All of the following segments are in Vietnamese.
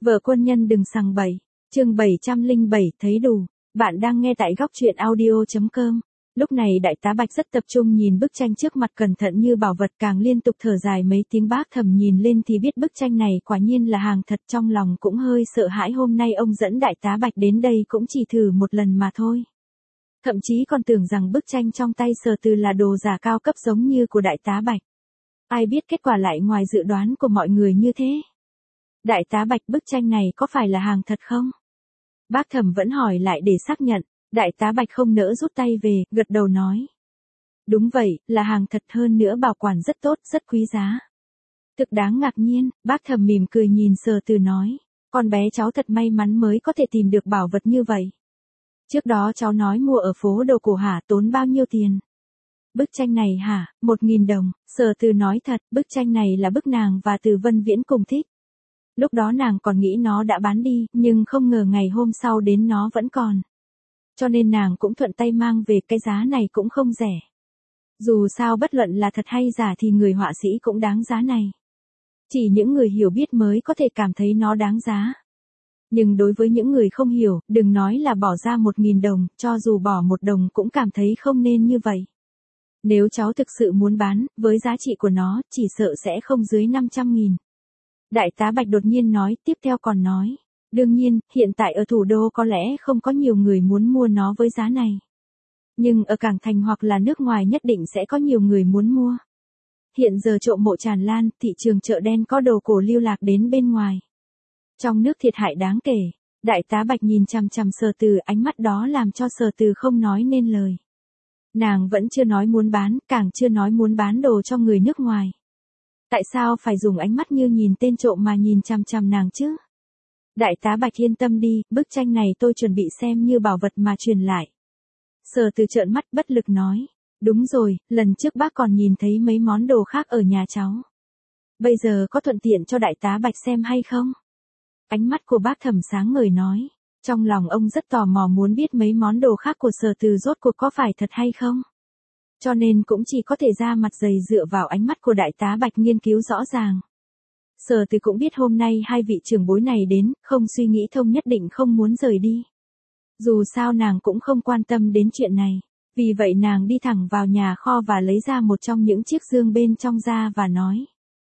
Vợ quân nhân đừng sằng bậy. Chương 707 thấy đủ. Bạn đang nghe tại góc truyện audio.com. Lúc này đại tá Bạch rất tập trung nhìn bức tranh trước mặt, cẩn thận như bảo vật, càng liên tục thở dài mấy tiếng. Bác Thẩm nhìn lên thì biết bức tranh này quả nhiên là hàng thật, trong lòng cũng hơi sợ hãi. Hôm nay ông dẫn đại tá Bạch đến đây cũng chỉ thử một lần mà thôi. Thậm chí còn tưởng rằng bức tranh trong tay Sở Từ là đồ giả cao cấp giống như của đại tá Bạch. Ai biết kết quả lại ngoài dự đoán của mọi người như thế. Đại tá Bạch, bức tranh này có phải là hàng thật không? Bác Thẩm vẫn hỏi lại để xác nhận. Đại tá Bạch không nỡ rút tay về, gật đầu nói. Đúng vậy, là hàng thật, hơn nữa bảo quản rất tốt, rất quý giá. Thực đáng ngạc nhiên. Bác Thẩm mỉm cười nhìn Sở Từ nói. Con bé cháu thật may mắn mới có thể tìm được bảo vật như vậy. Trước đó cháu nói mua ở phố đồ cổ hả, tốn bao nhiêu tiền? Bức tranh này hả, 1.000 đồng. Sở Từ nói thật, bức tranh này là bức nàng và Từ Vân Viễn cùng thích. Lúc đó nàng còn nghĩ nó đã bán đi, nhưng không ngờ ngày hôm sau đến nó vẫn còn. Cho nên nàng cũng thuận tay mang về, cái giá này cũng không rẻ. Dù sao bất luận là thật hay giả thì người họa sĩ cũng đáng giá này. Chỉ những người hiểu biết mới có thể cảm thấy nó đáng giá. Nhưng đối với những người không hiểu, đừng nói là bỏ ra 1.000 đồng, cho dù bỏ 1 đồng cũng cảm thấy không nên như vậy. Nếu cháu thực sự muốn bán, với giá trị của nó, chỉ sợ sẽ không dưới 500.000. Đại tá Bạch đột nhiên nói, tiếp theo còn nói. Đương nhiên, hiện tại ở thủ đô có lẽ không có nhiều người muốn mua nó với giá này. Nhưng ở Cảng Thành hoặc là nước ngoài nhất định sẽ có nhiều người muốn mua. Hiện giờ trộm mộ tràn lan, thị trường chợ đen có đồ cổ lưu lạc đến bên ngoài. Trong nước thiệt hại đáng kể. Đại tá Bạch nhìn chằm chằm Sở Từ, ánh mắt đó làm cho Sở Từ không nói nên lời. Nàng vẫn chưa nói muốn bán, càng chưa nói muốn bán đồ cho người nước ngoài. Tại sao phải dùng ánh mắt như nhìn tên trộm mà nhìn chằm chằm nàng chứ? Đại tá Bạch yên tâm đi, bức tranh này tôi chuẩn bị xem như bảo vật mà truyền lại. Sở Từ trợn mắt bất lực nói. Đúng rồi, lần trước bác còn nhìn thấy mấy món đồ khác ở nhà cháu. Bây giờ có thuận tiện cho đại tá Bạch xem hay không? Ánh mắt của bác Thẩm sáng ngời nói. Trong lòng ông rất tò mò muốn biết mấy món đồ khác của Sở Từ rốt cuộc có phải thật hay không. Cho nên cũng chỉ có thể ra mặt dày dựa vào ánh mắt của đại tá Bạch nghiên cứu rõ ràng. Sở Từ cũng biết hôm nay hai vị trưởng bối này đến, không suy nghĩ thông nhất định không muốn rời đi. Dù sao nàng cũng không quan tâm đến chuyện này. Vì vậy nàng đi thẳng vào nhà kho và lấy ra một trong những chiếc dương bên trong ra và nói.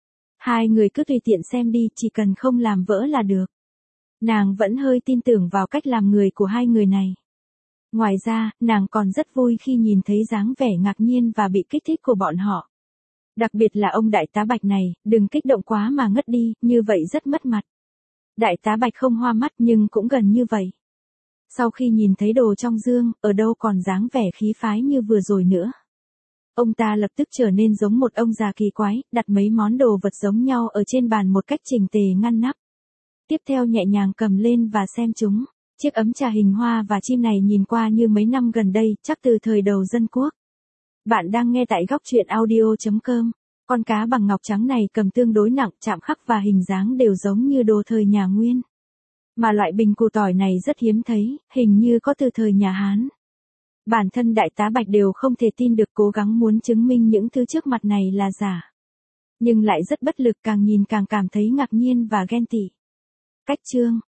Hai người cứ tùy tiện xem đi, chỉ cần không làm vỡ là được. Nàng vẫn hơi tin tưởng vào cách làm người của hai người này. Ngoài ra, nàng còn rất vui khi nhìn thấy dáng vẻ ngạc nhiên và bị kích thích của bọn họ. Đặc biệt là ông đại tá Bạch này, đừng kích động quá mà ngất đi, như vậy rất mất mặt. Đại tá Bạch không hoa mắt nhưng cũng gần như vậy. Sau khi nhìn thấy đồ trong dương, ở đâu còn dáng vẻ khí phái như vừa rồi nữa. Ông ta lập tức trở nên giống một ông già kỳ quái, đặt mấy món đồ vật giống nhau ở trên bàn một cách chỉnh tề ngăn nắp. Tiếp theo nhẹ nhàng cầm lên và xem chúng. Chiếc ấm trà hình hoa và chim này nhìn qua như mấy năm gần đây, chắc từ thời đầu dân quốc. Bạn đang nghe tại góc truyện audio.com. Con cá bằng ngọc trắng này cầm tương đối nặng, chạm khắc và hình dáng đều giống như đồ thời nhà Nguyên. Mà loại bình củ tỏi này rất hiếm thấy, hình như có từ thời nhà Hán. Bản thân đại tá Bạch đều không thể tin được, cố gắng muốn chứng minh những thứ trước mặt này là giả. Nhưng lại rất bất lực, càng nhìn càng cảm thấy ngạc nhiên và ghen tị. Cách chương.